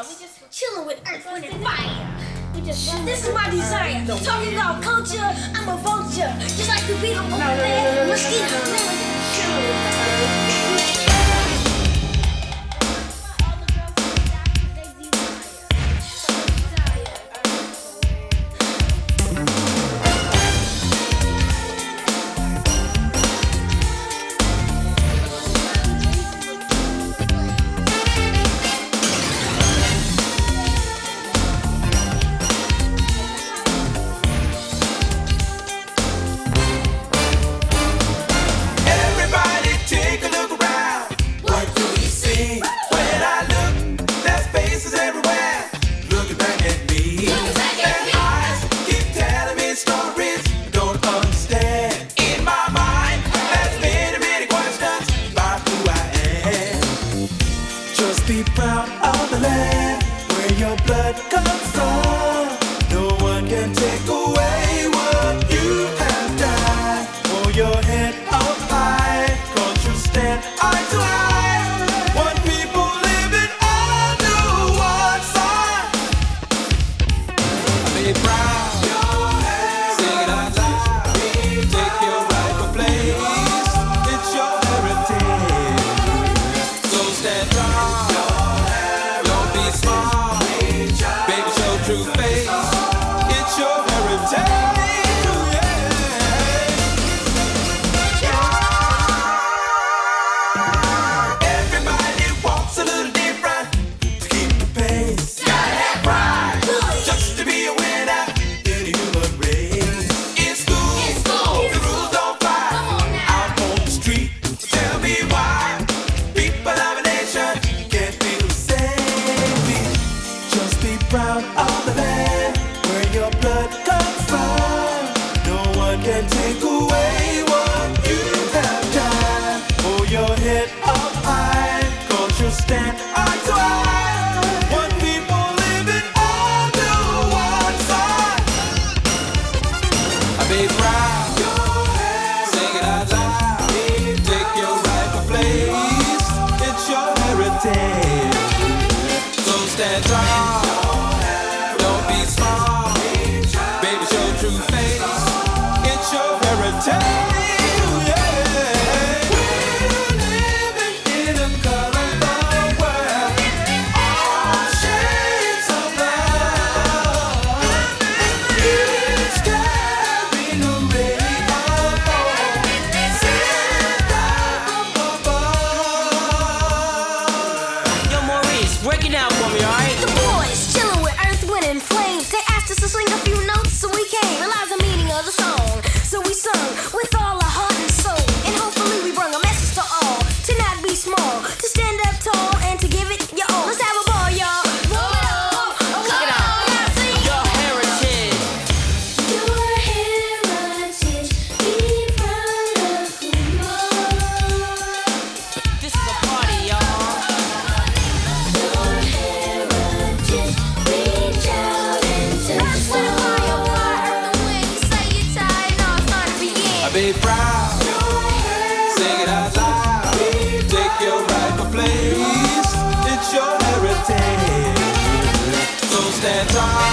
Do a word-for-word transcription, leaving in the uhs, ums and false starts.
y'all. We just chilling with Earth, Wind, and Fire. We just this is my desire. Talking about culture, I'm a vulture. Just like the beetle, no, no, no, no, mosquito. Be proud of the land where your blood comes from. No one can take away what you have done. Hold your head up high, 'cause you stand eye to eye. One people living under one sun. Be proud, sing it out loud. Take your rightful place. It's your heritage. So stand proud. True face, it's your heritage, yeah. Everybody walks a little different to keep the pace. Gotta have pride, just to be a winner in the human race. In school, in school, the rules don't fly. Out on the street, tell me why people of a nation can't feel safe. Just be proud of the land where your blood comes from. No one can take away what you have done. Hold your head up high, 'cause you stand eye to eye. One people living under one sun. Be proud, sing it out loud. Take your rightful place. It's your heritage. So stand tall. Work it out for me, alright? The boys chilling with Earth, Wind, and Flames. They asked us to sing a few notes, so we came. Realized the meaning of the song, so we sung with all our heart and soul. And hopefully we bring a message to all, to not be small, to stand up tall and to give it your all. Let's have a ball, y'all. Roll it up. Check it out. Your heritage. Your heritage. Be proud of who you are. This is a party, y'all. Be proud, sing it out loud. Take your rightful place. It's your heritage. So stand tall.